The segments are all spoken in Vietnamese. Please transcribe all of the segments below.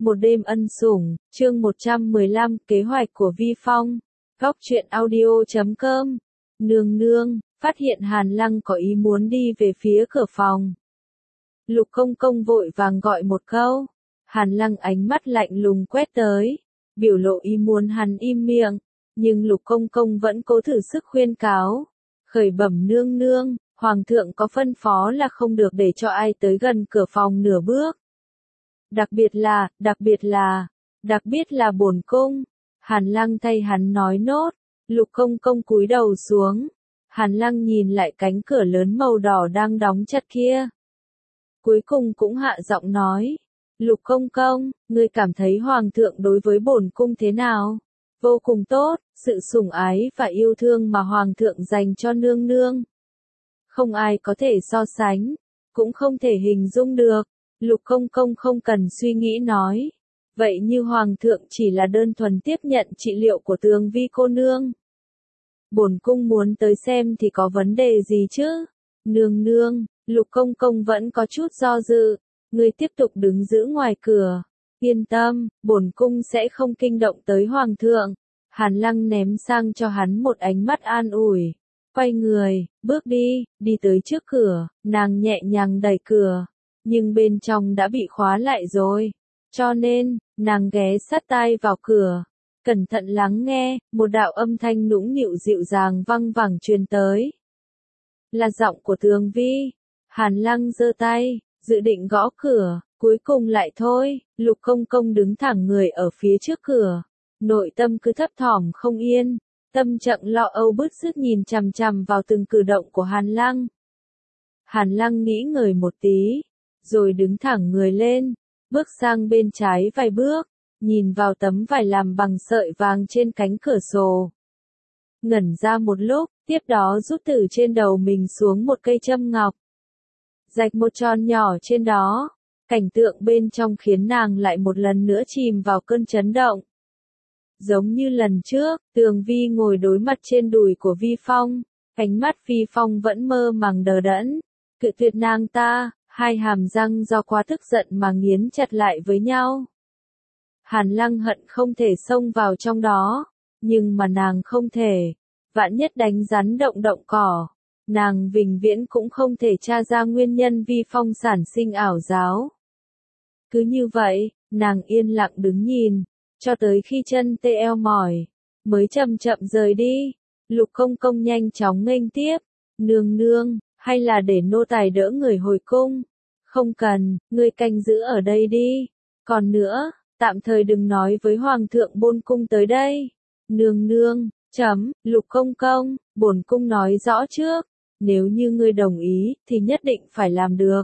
Một đêm ân sủng, chương 115, kế hoạch của Vi Phong. Góc truyện audio.com. Nương nương, phát hiện Hàn Lăng có ý muốn đi về phía cửa phòng. Lục Công Công vội vàng gọi một câu. Hàn Lăng ánh mắt lạnh lùng quét tới, biểu lộ ý muốn hắn im miệng, nhưng Lục Công Công vẫn cố thử sức khuyên cáo. Khởi bẩm nương nương, Hoàng thượng có phân phó là không được để cho ai tới gần cửa phòng nửa bước. Đặc biệt là bổn cung. Hàn Lăng thay hắn nói nốt. Lục Công Công cúi đầu xuống. Hàn Lăng nhìn lại cánh cửa lớn màu đỏ đang đóng chặt kia. Cuối cùng cũng hạ giọng nói. Lục Công Công, ngươi cảm thấy Hoàng thượng đối với bổn cung thế nào? Vô cùng tốt, sự sủng ái và yêu thương mà Hoàng thượng dành cho nương nương. Không ai có thể so sánh, cũng không thể hình dung được. Lục Công Công không cần suy nghĩ nói. Vậy như Hoàng thượng chỉ là đơn thuần tiếp nhận trị liệu của Tường Vi cô nương. Bổn cung muốn tới xem thì có vấn đề gì chứ? Nương nương, Lục Công Công vẫn có chút do dự. Ngươi tiếp tục đứng giữ ngoài cửa. Yên tâm, bổn cung sẽ không kinh động tới Hoàng thượng. Hàn Lăng ném sang cho hắn một ánh mắt an ủi. Quay người, bước đi tới trước cửa, nàng nhẹ nhàng đẩy cửa. Nhưng bên trong đã bị khóa lại rồi. Cho nên, nàng ghé sát tai vào cửa. Cẩn thận lắng nghe, một đạo âm thanh nũng nịu dịu dàng văng vẳng truyền tới. Là giọng của Tường Vi. Hàn Lăng giơ tay, dự định gõ cửa, cuối cùng lại thôi. Lục Công Công đứng thẳng người ở phía trước cửa. Nội tâm cứ thấp thỏm không yên. Tâm trạng lo âu bứt rứt nhìn chằm chằm vào từng cử động của Hàn Lăng. Hàn Lăng nghĩ ngợi một tí, rồi đứng thẳng người lên, bước sang bên trái vài bước, nhìn vào tấm vải làm bằng sợi vàng trên cánh cửa sổ. Ngẩn ra một lúc, tiếp đó rút từ trên đầu mình xuống một cây châm ngọc. Rạch một tròn nhỏ trên đó, cảnh tượng bên trong khiến nàng lại một lần nữa chìm vào cơn chấn động. Giống như lần trước, Tường Vi ngồi đối mặt trên đùi của Vi Phong, ánh mắt Vi Phong vẫn mơ màng đờ đẫn, cự tuyệt nàng ta. Hai hàm răng do quá tức giận mà nghiến chặt lại với nhau. Hàn Lăng hận không thể xông vào trong đó, nhưng mà nàng không thể. Vạn nhất đánh rắn động động cỏ, nàng vĩnh viễn cũng không thể tra ra nguyên nhân Vi Phong sản sinh ảo giác. Cứ như vậy, nàng yên lặng đứng nhìn, cho tới khi chân tê eo mỏi, mới chậm chậm rời đi. Lục Công Công nhanh chóng nghênh tiếp. Nương nương, hay là để nô tài đỡ người hồi cung? Không cần, ngươi canh giữ ở đây đi. Còn nữa, tạm thời đừng nói với Hoàng thượng bổn cung tới đây. Nương nương, Lục Công Công, bổn cung nói rõ trước. Nếu như ngươi đồng ý, thì nhất định phải làm được.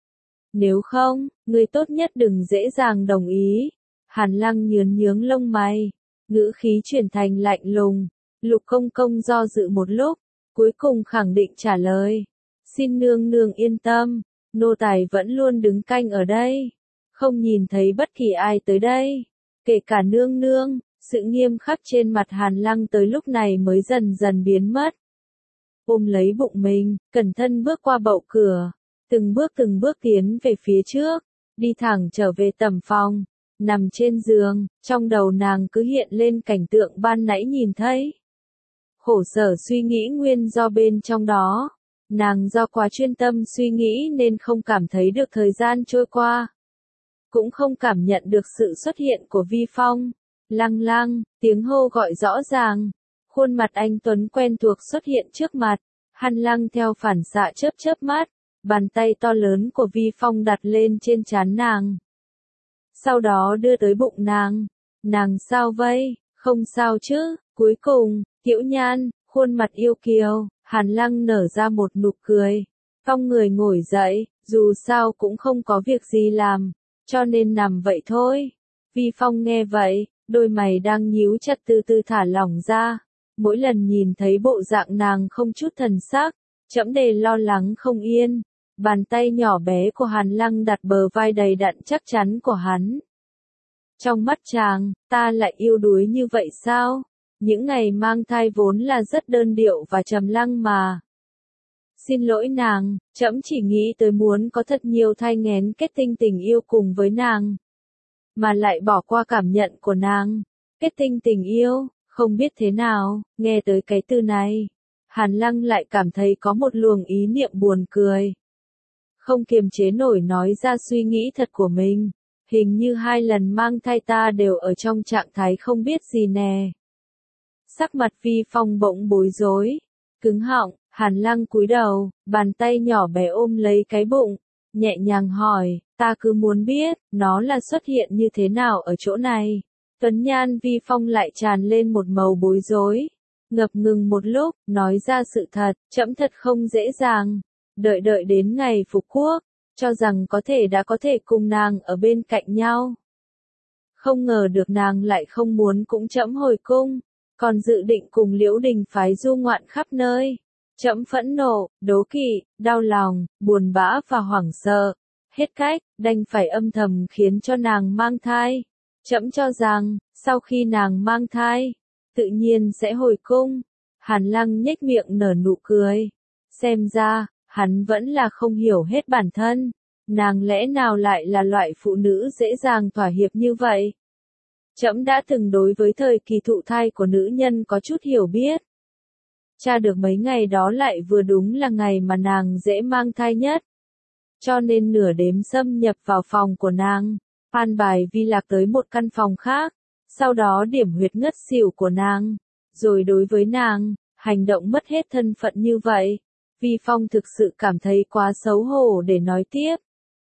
Nếu không, ngươi tốt nhất đừng dễ dàng đồng ý. Hàn Lăng nhướng lông mày, ngữ khí chuyển thành lạnh lùng. Lục Công Công do dự một lúc, cuối cùng khẳng định trả lời. Xin nương nương yên tâm, nô tài vẫn luôn đứng canh ở đây, không nhìn thấy bất kỳ ai tới đây, kể cả nương nương. Sự nghiêm khắc trên mặt Hàn Lăng tới lúc này mới dần dần biến mất. Ôm lấy bụng mình, cẩn thận bước qua bậu cửa, từng bước tiến về phía trước, đi thẳng trở về tầm phòng. Nằm trên giường, trong đầu nàng cứ hiện lên cảnh tượng ban nãy nhìn thấy. Khổ sở suy nghĩ nguyên do bên trong đó. Nàng do quá chuyên tâm suy nghĩ nên không cảm thấy được thời gian trôi qua. Cũng không cảm nhận được sự xuất hiện của Vi Phong. Lăng Lăng, tiếng hô gọi rõ ràng. Khuôn mặt anh tuấn quen thuộc xuất hiện trước mặt. Hàn Lăng theo phản xạ chớp mắt. Bàn tay to lớn của Vi Phong đặt lên trên trán nàng. Sau đó đưa tới bụng nàng. Nàng sao vậy? Không sao chứ? Cuối cùng, Tiểu Nhan, khuôn mặt yêu kiều. Hàn Lăng nở ra một nụ cười. Cong người ngồi dậy, dù sao cũng không có việc gì làm, cho nên nằm vậy thôi. Vi Phong nghe vậy, đôi mày đang nhíu chặt từ từ thả lỏng ra. Mỗi lần nhìn thấy bộ dạng nàng không chút thần sắc, trẫm đều lo lắng không yên. Bàn tay nhỏ bé của Hàn Lăng đặt bờ vai đầy đặn chắc chắn của hắn. Trong mắt chàng, ta lại yêu đuối như vậy sao? Những ngày mang thai vốn là rất đơn điệu và trầm lắng mà. Xin lỗi nàng, trẫm chỉ nghĩ tới muốn có thật nhiều thai nghén kết tinh tình yêu cùng với nàng. mà lại bỏ qua cảm nhận của nàng. Kết tinh tình yêu, không biết thế nào, nghe tới cái từ này, Hàn Lăng lại cảm thấy có một luồng ý niệm buồn cười. Không kiềm chế nổi nói ra suy nghĩ thật của mình, hình như 2 lần mang thai ta đều ở trong trạng thái không biết gì nè. Sắc mặt Vi Phong bỗng bối rối, cứng họng, Hàn Lăng cúi đầu, bàn tay nhỏ bé ôm lấy cái bụng, nhẹ nhàng hỏi, ta cứ muốn biết, nó là xuất hiện như thế nào ở chỗ này. Tuấn nhan Vi Phong lại tràn lên một màu bối rối, ngập ngừng một lúc, nói ra sự thật, trẫm thật không dễ dàng, đợi đến ngày phục quốc, cho rằng đã có thể cùng nàng ở bên cạnh nhau. Không ngờ được nàng lại không muốn cũng trẫm hồi cung, còn dự định cùng Liễu Đình phái du ngoạn khắp nơi. Trẫm phẫn nộ, đố kỵ, đau lòng, buồn bã và hoảng sợ, hết cách, đành phải âm thầm khiến cho nàng mang thai. Trẫm cho rằng, sau khi nàng mang thai, tự nhiên sẽ hồi cung. Hàn Lăng nhếch miệng nở nụ cười. Xem ra, hắn vẫn là không hiểu hết bản thân. Nàng lẽ nào lại là loại phụ nữ dễ dàng thỏa hiệp như vậy? Trẫm đã từng đối với thời kỳ thụ thai của nữ nhân có chút hiểu biết. Tra được mấy ngày đó lại vừa đúng là ngày mà nàng dễ mang thai nhất. Cho nên nửa đêm xâm nhập vào phòng của nàng, an bài Vi Lạc tới một căn phòng khác, sau đó điểm huyệt ngất xỉu của nàng, rồi đối với nàng, hành động mất hết thân phận như vậy. Vi Phong thực sự cảm thấy quá xấu hổ để nói tiếp.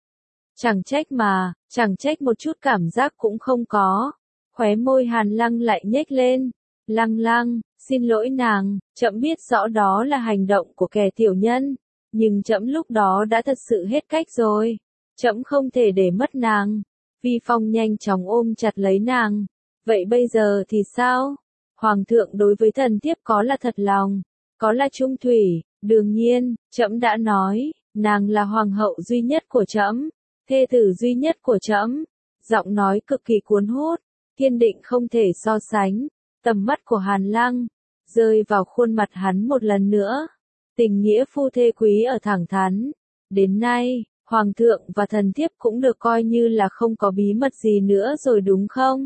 Chẳng trách một chút cảm giác cũng không có. Khóe môi Hàn Lăng lại nhếch lên. Lăng, xin lỗi nàng, trẫm biết rõ đó là hành động của kẻ tiểu nhân, nhưng trẫm lúc đó đã thật sự hết cách rồi. Trẫm không thể để mất nàng. Vi Phong nhanh chóng ôm chặt lấy nàng. Vậy bây giờ thì sao? Hoàng thượng đối với thần thiếp có là thật lòng, có là trung thủy, đương nhiên, trẫm đã nói, nàng là hoàng hậu duy nhất của trẫm, thê tử duy nhất của trẫm. Giọng nói cực kỳ cuốn hút, kiên định không thể so sánh. Tầm mắt của Hàn Lăng rơi vào khuôn mặt hắn một lần nữa. Tình nghĩa phu thê quý ở thẳng thắn. Đến nay, hoàng thượng và thần thiếp cũng được coi như là không có bí mật gì nữa rồi đúng không?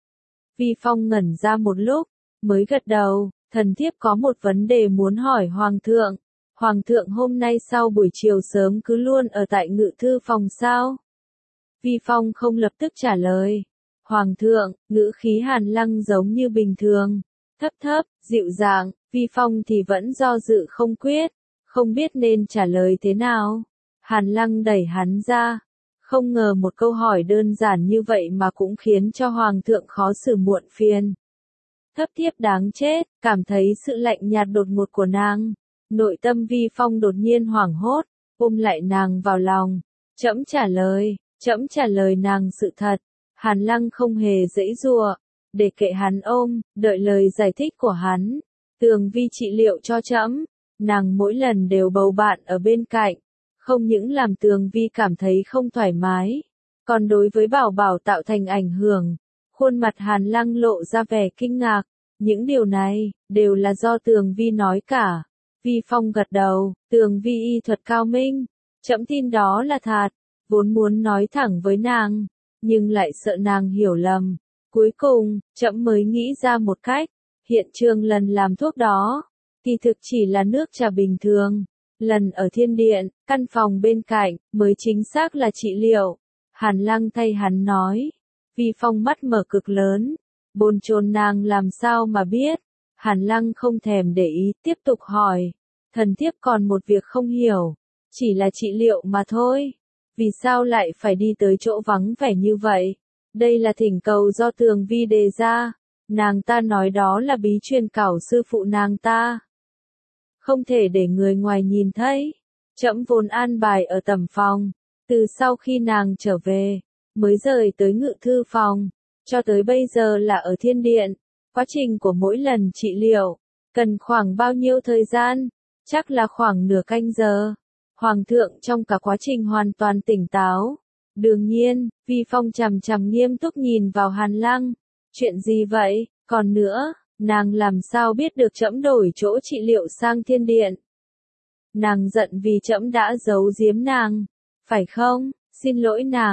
Vi Phong ngẩn ra một lúc, mới gật đầu, thần thiếp có một vấn đề muốn hỏi hoàng thượng. Hoàng thượng hôm nay sau buổi chiều sớm cứ luôn ở tại ngự thư phòng sao? Vi Phong không lập tức trả lời. Hoàng thượng, ngữ khí Hàn Lăng giống như bình thường, thấp, dịu dàng. Vi Phong thì vẫn do dự không quyết, không biết nên trả lời thế nào. Hàn Lăng đẩy hắn ra, không ngờ một câu hỏi đơn giản như vậy mà cũng khiến cho hoàng thượng khó xử muộn phiền. Thấp thiếp đáng chết, cảm thấy sự lạnh nhạt đột ngột của nàng. Nội tâm Vi Phong đột nhiên hoảng hốt, ôm lại nàng vào lòng. Trẫm trả lời nàng sự thật. Hàn Lăng không hề giãy giụa, để kệ hắn ôm, đợi lời giải thích của hắn. Tường Vi trị liệu cho trẫm, nàng mỗi lần đều bầu bạn ở bên cạnh, không những làm Tường Vi cảm thấy không thoải mái, còn đối với Bảo Bảo tạo thành ảnh hưởng. Khuôn mặt Hàn Lăng lộ ra vẻ kinh ngạc, những điều này đều là do Tường Vi nói cả. Vi Phong gật đầu, Tường Vi y thuật cao minh, trẫm tin đó là thật, vốn muốn nói thẳng với nàng, nhưng lại sợ nàng hiểu lầm. Cuối cùng, trẫm mới nghĩ ra một cách. Hiện trường lần làm thuốc đó, thì thực chỉ là nước trà bình thường. Lần ở thiên điện, căn phòng bên cạnh, mới chính xác là trị liệu. Hàn Lăng thay hắn nói. Vi Phong mắt mở cực lớn, bồn chồn nàng làm sao mà biết. Hàn Lăng không thèm để ý, tiếp tục hỏi. Thần thiếp còn một việc không hiểu, chỉ là trị liệu mà thôi. Vì sao lại phải đi tới chỗ vắng vẻ như vậy? Đây là thỉnh cầu do Tường Vi đề ra. Nàng ta nói đó là bí truyền cảo sư phụ nàng ta. Không thể để người ngoài nhìn thấy. Trẫm vốn an bài ở tầm phòng. Từ sau khi nàng trở về, mới rời tới ngự thư phòng. Cho tới bây giờ là ở thiên điện. Quá trình của mỗi lần trị liệu, cần khoảng bao nhiêu thời gian? Chắc là khoảng nửa canh giờ. Hoàng thượng trong cả quá trình hoàn toàn tỉnh táo. Đương nhiên, Vi Phong chằm chằm nghiêm túc nhìn vào Hàn Lăng. Chuyện gì vậy? Còn nữa, nàng làm sao biết được trẫm đổi chỗ trị liệu sang thiên điện? Nàng giận vì trẫm đã giấu giếm nàng, phải không? Xin lỗi nàng,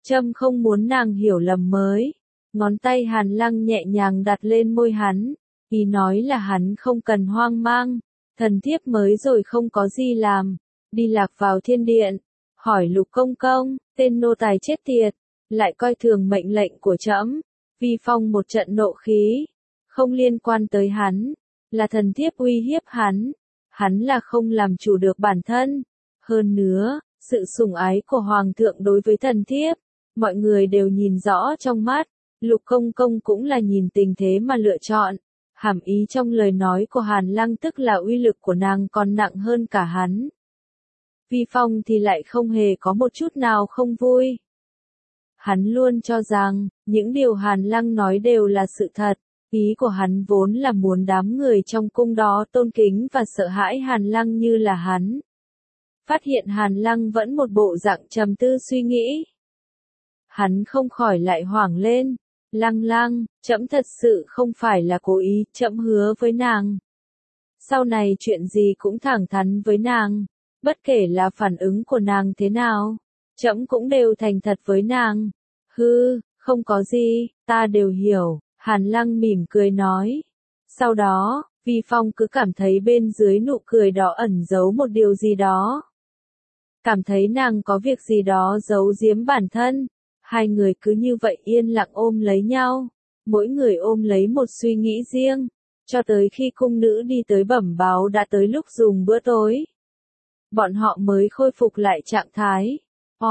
Trâm không muốn nàng hiểu lầm mới. Ngón tay Hàn Lăng nhẹ nhàng đặt lên môi hắn, ý nói là hắn không cần hoang mang, thần thiếp mới rồi không có gì làm, đi lạc vào thiên điện, hỏi Lục công công, tên nô tài chết tiệt, lại coi thường mệnh lệnh của trẫm. Vi Phong một trận nộ khí, không liên quan tới hắn, là thần thiếp uy hiếp hắn là không làm chủ được bản thân. Hơn nữa, sự sủng ái của Hoàng thượng đối với thần thiếp, mọi người đều nhìn rõ trong mắt, Lục công công cũng là nhìn tình thế mà lựa chọn. Hàm ý trong lời nói của Hàn Lăng tức là uy lực của nàng còn nặng hơn cả hắn. Vi Phong thì lại không hề có một chút nào không vui. Hắn luôn cho rằng, những điều Hàn Lăng nói đều là sự thật, ý của hắn vốn là muốn đám người trong cung đó tôn kính và sợ hãi Hàn Lăng như là hắn. Phát hiện Hàn Lăng vẫn một bộ dạng trầm tư suy nghĩ. Hắn không khỏi lại hoảng lên. Lăng Lăng, trẫm thật sự không phải là cố ý, trẫm hứa với nàng. Sau này chuyện gì cũng thẳng thắn với nàng, bất kể là phản ứng của nàng thế nào, trẫm cũng đều thành thật với nàng. Hư, không có gì, ta đều hiểu, Hàn Lăng mỉm cười nói. Sau đó, Vi Phong cứ cảm thấy bên dưới nụ cười đó ẩn giấu một điều gì đó. Cảm thấy nàng có việc gì đó giấu giếm bản thân. Hai người cứ như vậy yên lặng ôm lấy nhau, mỗi người ôm lấy một suy nghĩ riêng, cho tới khi cung nữ đi tới bẩm báo đã tới lúc dùng bữa tối. Bọn họ mới khôi phục lại trạng thái.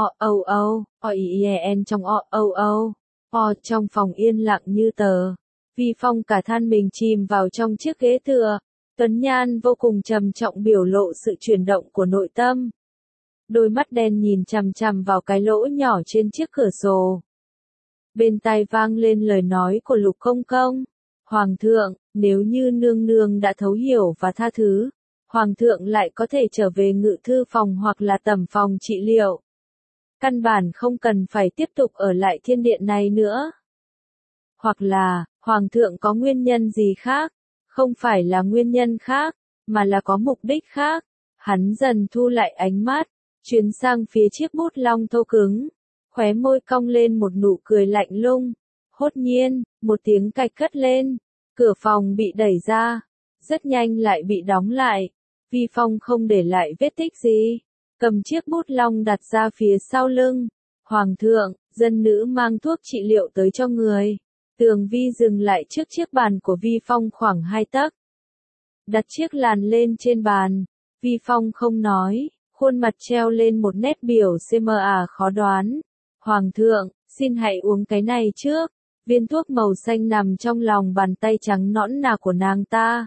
Trong phòng yên lặng như tờ. Vi Phong cả than mình chìm vào trong chiếc ghế tựa. Tuấn Nhan vô cùng trầm trọng biểu lộ sự chuyển động của nội tâm. Đôi mắt đen nhìn chằm chằm vào cái lỗ nhỏ trên chiếc cửa sổ. Bên tai vang lên lời nói của Lục công công. Hoàng thượng, nếu như nương nương đã thấu hiểu và tha thứ, Hoàng thượng lại có thể trở về ngự thư phòng hoặc là tẩm phòng trị liệu. Căn bản không cần phải tiếp tục ở lại thiên điện này nữa. Hoặc là, Hoàng thượng có nguyên nhân gì khác, không phải là nguyên nhân khác, mà là có mục đích khác. Hắn dần thu lại ánh mắt, chuyển sang phía chiếc bút long thô cứng, khóe môi cong lên một nụ cười lạnh lùng. Hốt nhiên, một tiếng cạch cất lên, cửa phòng bị đẩy ra, rất nhanh lại bị đóng lại. Vi Phong không để lại vết tích gì, cầm chiếc bút long đặt ra phía sau lưng. Hoàng thượng, dân nữ mang thuốc trị liệu tới cho người. Tường Vi dừng lại trước chiếc bàn của Vi Phong khoảng 2 tấc. Đặt chiếc làn lên trên bàn, Vi Phong không nói, khuôn mặt treo lên một nét biểu CMA khó đoán. Hoàng thượng, xin hãy uống cái này trước. Viên thuốc màu xanh nằm trong lòng bàn tay trắng nõn nà của nàng ta.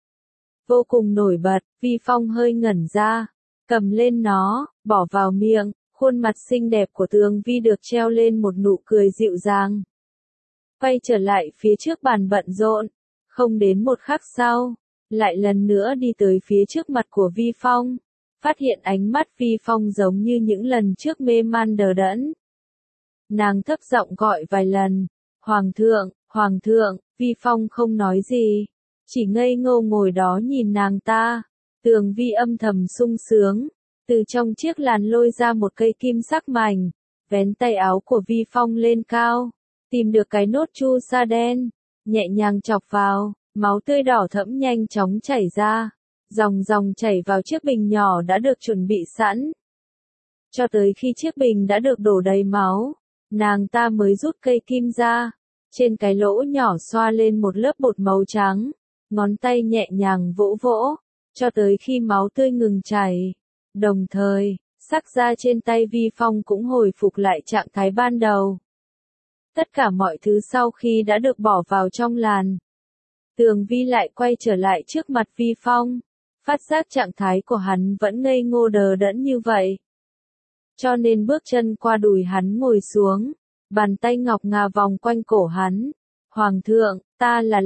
Vô cùng nổi bật, Vi Phong hơi ngẩn ra, cầm lên nó, bỏ vào miệng, khuôn mặt xinh đẹp của Tường Vi được treo lên một nụ cười dịu dàng. Quay trở lại phía trước bàn bận rộn, không đến một khắc sau, lại lần nữa đi tới phía trước mặt của Vi Phong, phát hiện ánh mắt Vi Phong giống như những lần trước mê man đờ đẫn. Nàng thấp giọng gọi vài lần, Hoàng thượng, Vi Phong không nói gì, chỉ ngây ngô ngồi đó nhìn nàng ta. Tường Vi âm thầm sung sướng, từ trong chiếc làn lôi ra một cây kim sắc mảnh, vén tay áo của Vi Phong lên cao, tìm được cái nốt chu sa đen, nhẹ nhàng chọc vào, máu tươi đỏ thẫm nhanh chóng chảy ra, dòng dòng chảy vào chiếc bình nhỏ đã được chuẩn bị sẵn. Cho tới khi chiếc bình đã được đổ đầy máu, nàng ta mới rút cây kim ra, trên cái lỗ nhỏ xoa lên một lớp bột màu trắng, ngón tay nhẹ nhàng vỗ vỗ, cho tới khi máu tươi ngừng chảy. Đồng thời, sắc da trên tay Vi Phong cũng hồi phục lại trạng thái ban đầu. Tất cả mọi thứ sau khi đã được bỏ vào trong làn, Tường Vi lại quay trở lại trước mặt Vi Phong, phát giác trạng thái của hắn vẫn ngây ngô đờ đẫn như vậy. Cho nên bước chân qua đùi hắn ngồi xuống, bàn tay ngọc ngà vòng quanh cổ hắn. Hoàng thượng, ta là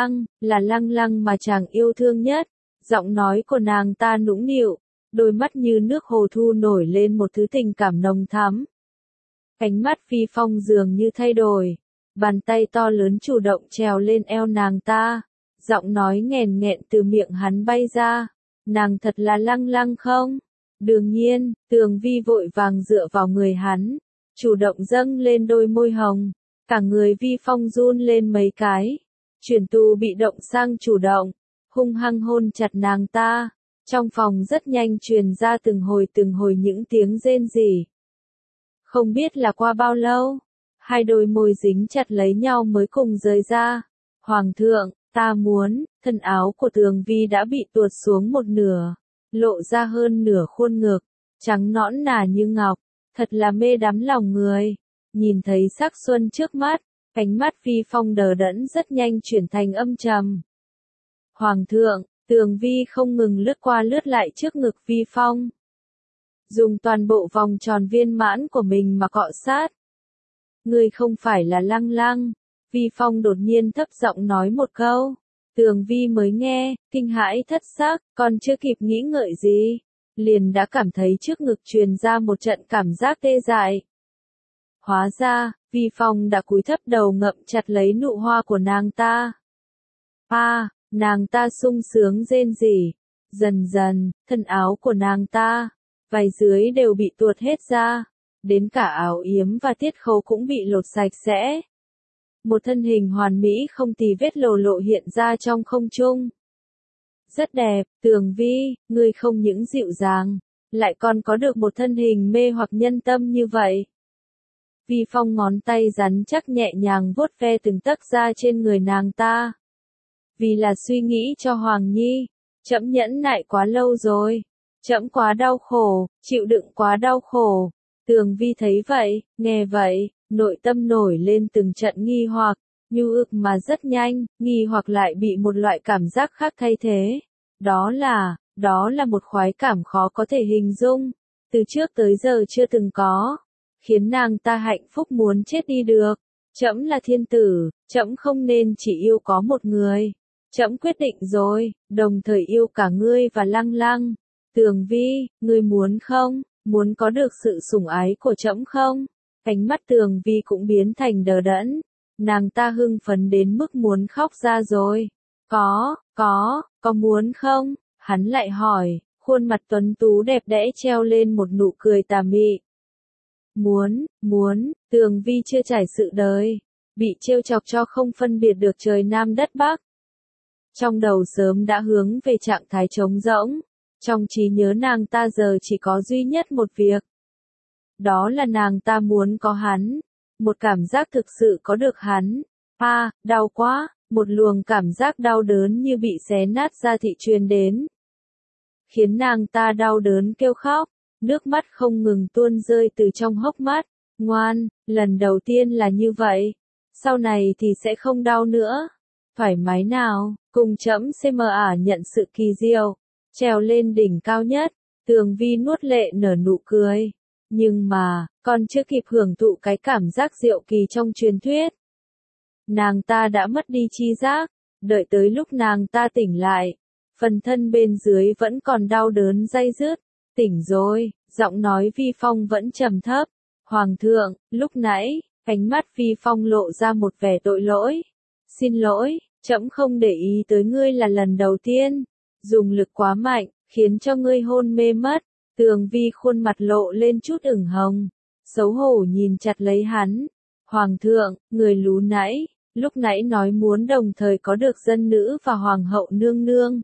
Lăng Lăng mà chàng yêu thương nhất. Giọng nói của nàng ta nũng nịu, đôi mắt như nước hồ thu nổi lên một thứ tình cảm nồng thắm. Ánh mắt Vi Phong dường như thay đổi, bàn tay to lớn chủ động trèo lên eo nàng ta, giọng nói nghèn nghẹn từ miệng hắn bay ra. Nàng thật là Lăng Lăng không? Đương nhiên, Tường Vi vội vàng dựa vào người hắn, chủ động dâng lên đôi môi hồng, cả người Vi Phong run lên mấy cái, chuyển từ bị động sang chủ động, hung hăng hôn chặt nàng ta, trong phòng rất nhanh truyền ra từng hồi những tiếng rên rỉ. Không biết là qua bao lâu, hai đôi môi dính chặt lấy nhau mới cùng rời ra. Hoàng thượng, ta muốn, thân áo của Tường Vi đã bị tuột xuống một nửa, lộ ra hơn nửa khuôn ngực, trắng nõn nà như ngọc, thật là mê đắm lòng người. Nhìn thấy sắc xuân trước mắt, ánh mắt Vi Phong đờ đẫn rất nhanh chuyển thành âm trầm. Hoàng thượng, Tường Vi không ngừng lướt qua lướt lại trước ngực Vi Phong, dùng toàn bộ vòng tròn viên mãn của mình mà cọ sát. Ngươi không phải là Lăng Lăng. Vi Phong đột nhiên thấp giọng nói một câu. Tường Vi mới nghe, kinh hãi thất sắc, còn chưa kịp nghĩ ngợi gì, liền đã cảm thấy trước ngực truyền ra một trận cảm giác tê dại. Hóa ra, Vi Phong đã cúi thấp đầu ngậm chặt lấy nụ hoa của nàng ta. Nàng ta sung sướng rên rỉ. Dần dần, thân áo của nàng ta, vài dưới đều bị tuột hết ra, đến cả áo yếm và tiết khấu cũng bị lột sạch sẽ. Một thân hình hoàn mỹ không tì vết lộ hiện ra trong không trung. Rất đẹp, Tường Vi, ngươi không những dịu dàng, lại còn có được một thân hình mê hoặc nhân tâm như vậy. Vi Phong ngón tay rắn chắc nhẹ nhàng vuốt ve từng tấc da trên người nàng ta. Vì là suy nghĩ cho Hoàng Nhi, trẫm nhẫn nại quá lâu rồi, trẫm quá đau khổ, chịu đựng quá đau khổ. Tường Vi thấy vậy, nghe vậy, nội tâm nổi lên từng trận nghi hoặc, nhu ức mà rất nhanh, nghi hoặc lại bị một loại cảm giác khác thay thế. Đó là một khoái cảm khó có thể hình dung, từ trước tới giờ chưa từng có, khiến nàng ta hạnh phúc muốn chết đi được. Trẫm là thiên tử, trẫm không nên chỉ yêu có một người. Trẫm quyết định rồi, đồng thời yêu cả ngươi và Lăng Lăng. Tường Vi, ngươi muốn không? Muốn có được sự sủng ái của trẫm không? Ánh mắt Tường Vi cũng biến thành đờ đẫn. Nàng ta hưng phấn đến mức muốn khóc ra rồi. Có muốn không? Hắn lại hỏi, khuôn mặt tuấn tú đẹp đẽ treo lên một nụ cười tà mị. Muốn, Tường Vi chưa trải sự đời, bị trêu chọc cho không phân biệt được trời Nam đất Bắc. Trong đầu sớm đã hướng về trạng thái trống rỗng, trong trí nhớ nàng ta giờ chỉ có duy nhất một việc. Đó là nàng ta muốn có hắn, một cảm giác thực sự có được hắn. Đau quá, một luồng cảm giác đau đớn như bị xé nát da thịt truyền đến. Khiến nàng ta đau đớn kêu khóc, nước mắt không ngừng tuôn rơi từ trong hốc mắt. Ngoan, lần đầu tiên là như vậy, sau này thì sẽ không đau nữa. Thoải mái nào, cùng trẫm CMA nhận sự kỳ diệu, trèo lên đỉnh cao nhất. Tường Vi nuốt lệ nở nụ cười. Nhưng mà, còn chưa kịp hưởng thụ cái cảm giác diệu kỳ trong truyền thuyết, nàng ta đã mất đi tri giác. Đợi tới lúc nàng ta tỉnh lại, phần thân bên dưới vẫn còn đau đớn day dứt. Tỉnh rồi, giọng nói Vi Phong vẫn trầm thấp. Hoàng thượng, lúc nãy, ánh mắt Vi Phong lộ ra một vẻ tội lỗi. Xin lỗi, trẫm không để ý tới ngươi là lần đầu tiên, dùng lực quá mạnh, khiến cho ngươi hôn mê mất. Tường Vi khuôn mặt lộ lên chút ửng hồng, xấu hổ nhìn chặt lấy hắn. Hoàng thượng, người lúc nãy nói muốn đồng thời có được dân nữ và hoàng hậu nương nương.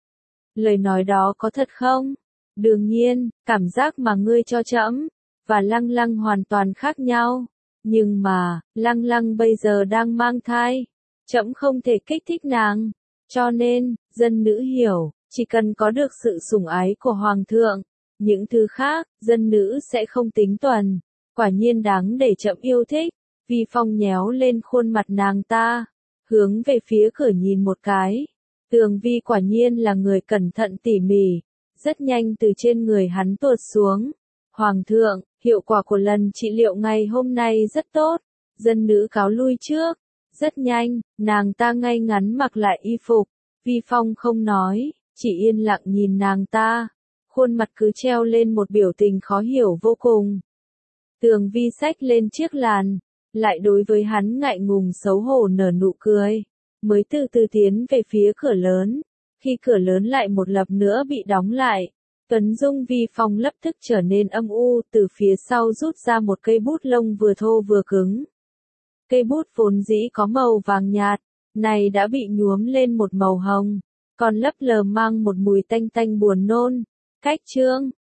Lời nói đó có thật không? Đương nhiên, cảm giác mà ngươi cho trẫm và Lăng Lăng hoàn toàn khác nhau. Nhưng mà, Lăng Lăng bây giờ đang mang thai. Trẫm không thể kích thích nàng. Cho nên, dân nữ hiểu, chỉ cần có được sự sủng ái của Hoàng thượng, những thứ khác, dân nữ sẽ không tính toán. Quả nhiên đáng để trẫm yêu thích. Vi Phong nhéo lên khuôn mặt nàng ta, hướng về phía cửa nhìn một cái. Tường Vi quả nhiên là người cẩn thận tỉ mỉ, rất nhanh từ trên người hắn tuột xuống. Hoàng thượng, hiệu quả của lần trị liệu ngày hôm nay rất tốt. Dân nữ cáo lui trước. Rất nhanh, nàng ta ngay ngắn mặc lại y phục. Vi Phong không nói, chỉ yên lặng nhìn nàng ta. Khuôn mặt cứ treo lên một biểu tình khó hiểu vô cùng. Tường Vi xách lên chiếc làn, lại đối với hắn ngại ngùng xấu hổ nở nụ cười, mới từ từ tiến về phía cửa lớn. Khi cửa lớn lại một lần nữa bị đóng lại, Tuấn Dung Vi Phong lập tức trở nên âm u, từ phía sau rút ra một cây bút lông vừa thô vừa cứng. Cây bút vốn dĩ có màu vàng nhạt, này đã bị nhuốm lên một màu hồng, còn lấp lờ mang một mùi tanh tanh buồn nôn. Cách chương